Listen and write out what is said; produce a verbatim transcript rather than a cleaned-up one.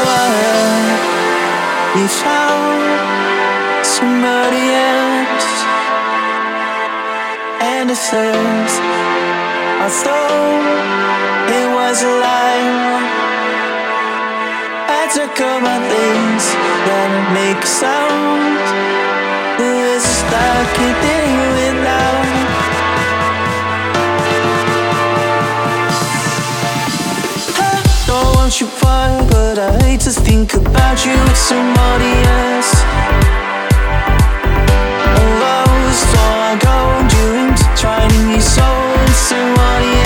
You found somebody else, and at first I thought it was a lie. I took all my things that make a sound. Who is stuck in it now? I don't want you far, but I hate to think about you with somebody else. Oh, I was so I go dreams, trying to be so with somebody else.